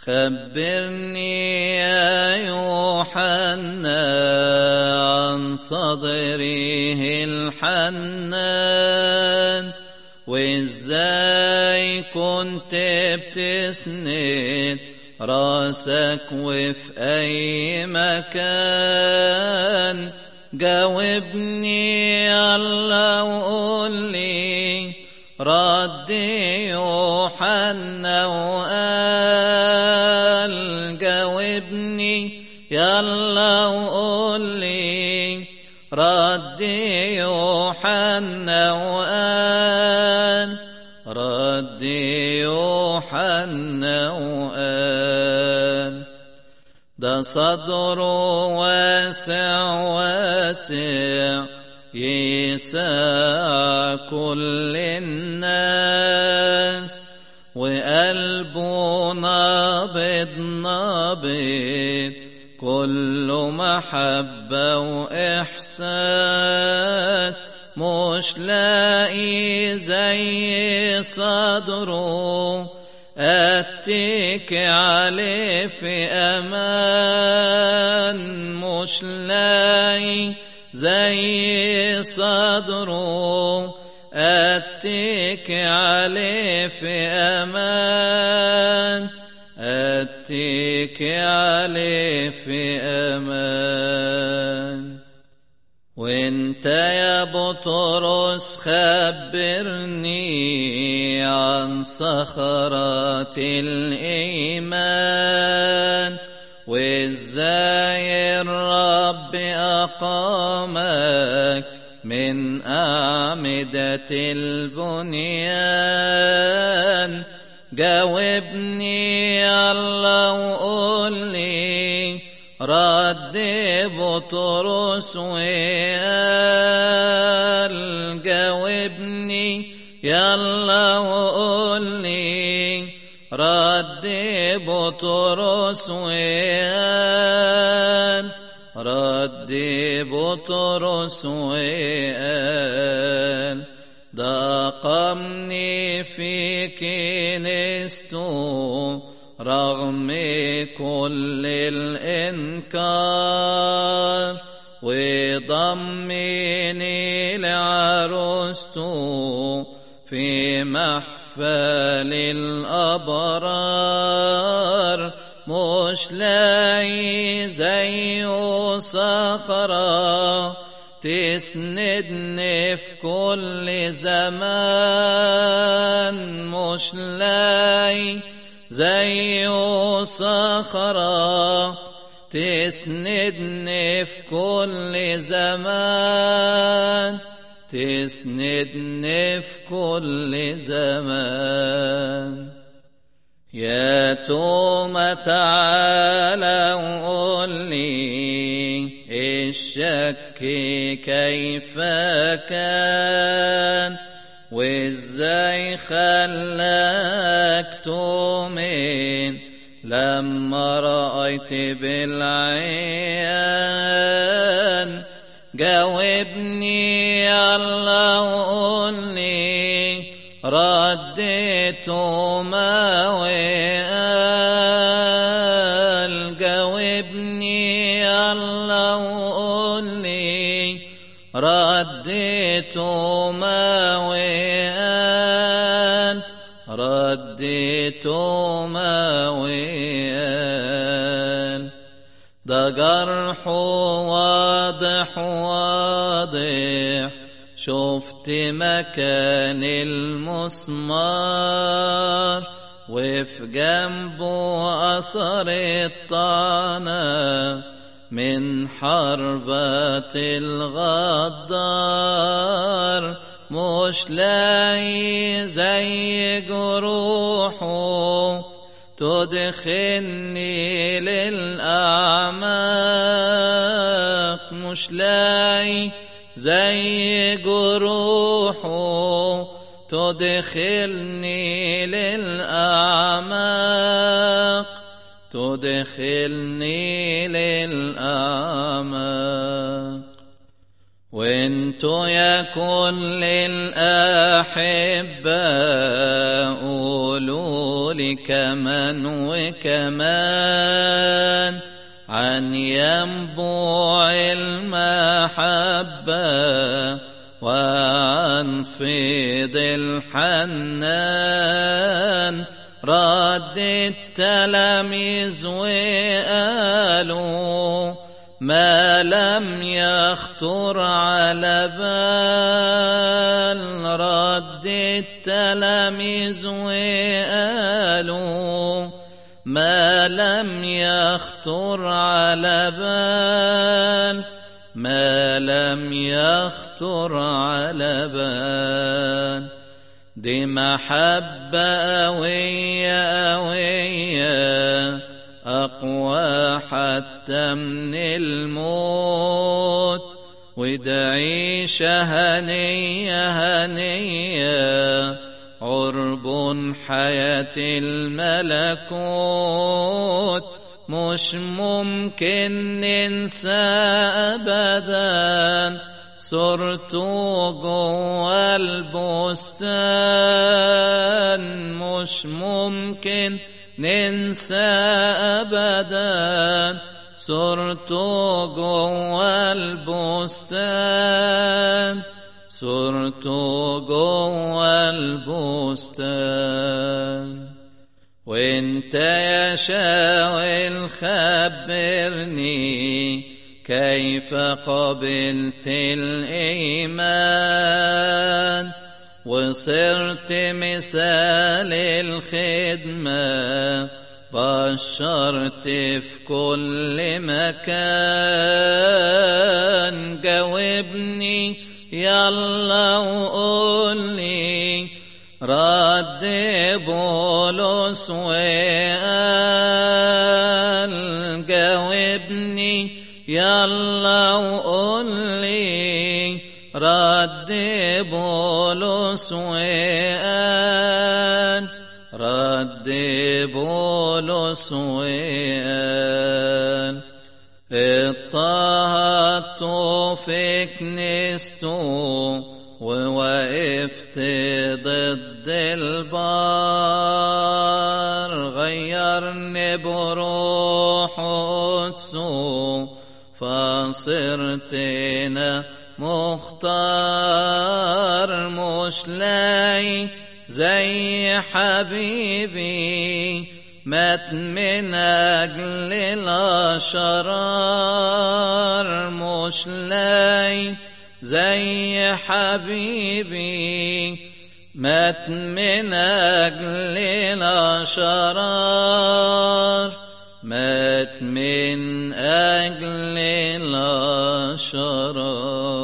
خبرني يا يوحنا عن صدره الحنان، وازاي كنت بتسند راسك وفي اي مكان. جاوبني يلا وقول لي، رد يوحنا وقال. جاوبني يلا وقول لي، رد يوحنا وقال. رد يوحنا وقال. ده صدره واسع واسع يسع كل الناس، وقلبه نابض نابض كله محبة وإحساس. مش لاقي زي صدره أتكي عليه في أمان. مش لاقي زي صدره أتكي عليه في أمان. أتكي عليه في أمان. وانت يا بطرس خبرني عن صخرات الإيمان، وازاي الرب أقامك من أعمدة البنيان. جاوبني يلا وقول لي، رد بطرس وقال. جاوبني يلا وقول لي، رد بطرس وقال. رد بطرس وقال. ده أقامني في كنيسته رغم كل الإنكار، وضمني لعروسته في محفل الأبرار. مش لاقي زيه صخرة تسندني في كل زمان. مش لاقي زيه صخرة تسندني في كل زمان. تسندني في كل زمان. يا توما تعالى وقول لي، الشك كيف كان، وازاي خلاك تؤمن لما رأيت بالعيان. جاوبني يلا وقول لي، رديت ما وقال. جاوبني يلا وقول لي، رديت ما وقال. رديت ما وقال. ده جرح واضح واضح، شفت مكان المسمار، وفي جنبه أثر الطعنة من حربة الغدار. مش لاقي زي جروحه تدخلني للأعماق. مش لاقي زي جروحه تدخلني للأعماق. تدخلني للأعماق. وانتو يا كل الأحبة قولوا لي كمان وكمان عن ينبوع المحبة وعن فيض الحنان. رد التلاميذ وقالوا ما لم يخطر على بال. رد التلاميذ وقالوا ما لم يخطر على بال. ما لم يخطر على بال. دي محبة قوية قوية أقوى حتى من الموت. وده عيشة هنية هنية عرب حياة الملكوت. مش ممكن ننسى أبدا صرتوا جوا البستان. مش ممكن ننسى أبدا صرتوا جوا البستان. صرتوا جوا البستان. وانت يا شاول خبرني كيف قبلت الإيمان وصرت مثال الخدمة. بشرت في كل مكان. جاوبني يلا وقولي رد بولس وقال. جاوبني يلا وقولي رد بولس وقال. رد بولس وقال. اضطهدت في كنيسته ووقفت ضد البار. غيرني بروح قدسه فصرت أنا مختار. مش لاقي زي حبيبي مات من أجل الأشرار. مش لاقي زي حبيبي مات من أجل الأشرار. مات من أجل الأشرار.